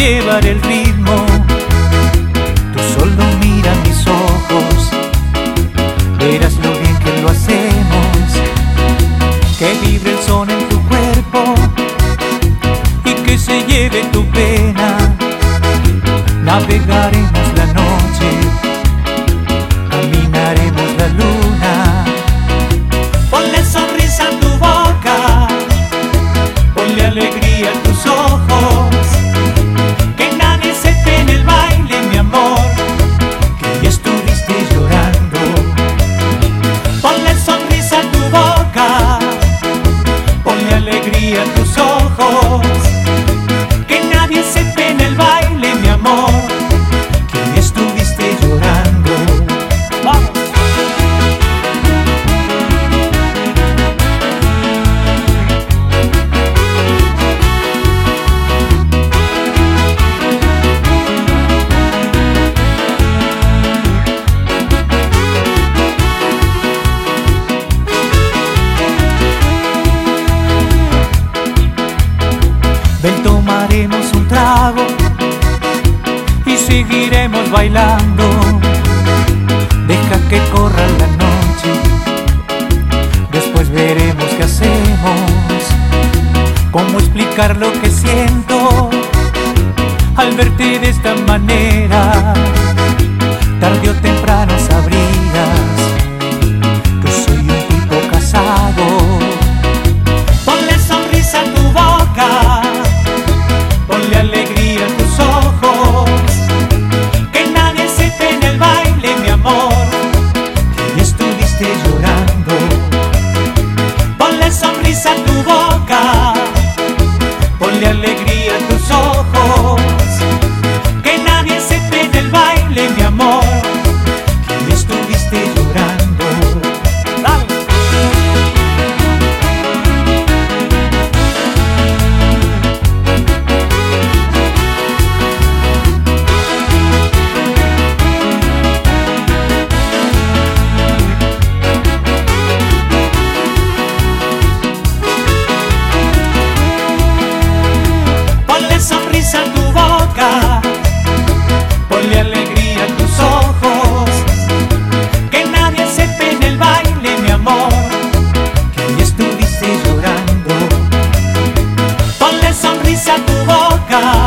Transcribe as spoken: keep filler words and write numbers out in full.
llevar el ritmo. Tú solo mira mis ojos, verás lo bien que lo hacemos. Que vibre el son en tu cuerpo y que se lleve tu pena. Navegaremos la noche, caminaremos la luna. Ponle sonrisa a tu boca, ponle alegría a tus ojos. Que nadie se te en el baile, mi amor, que ya estuviste llorando. Ponle sonrisa a tu boca, ponle alegría a tus ojos. Que nadie se te en el baile, mi amor, que ya estuviste llorando. ¡Vamos! Ven, tomaremos un trago y seguiremos bailando. Deja que corra la noche, después veremos qué hacemos. Cómo explicar lo que siento al verte de esta manera. Tarde o temprano sabrás que soy un tipo casado. Ponle sonrisa a tu boca, ponle alegría a tus ojos. Que nadie se te en el baile, mi amor, que ya estuviste llorando. Ponle sonrisa a tu boca, ponle alegría a tus ojos. Que nadie se te en el baile, mi amor, que ya estuviste llorando. ¡Dale! Ponle sonrisa a tu boca, ponle alegría a tus ojos. Que nadie se te en el baile, mi amor, que ya estuviste llorando. Ponle sonrisa a tu boca,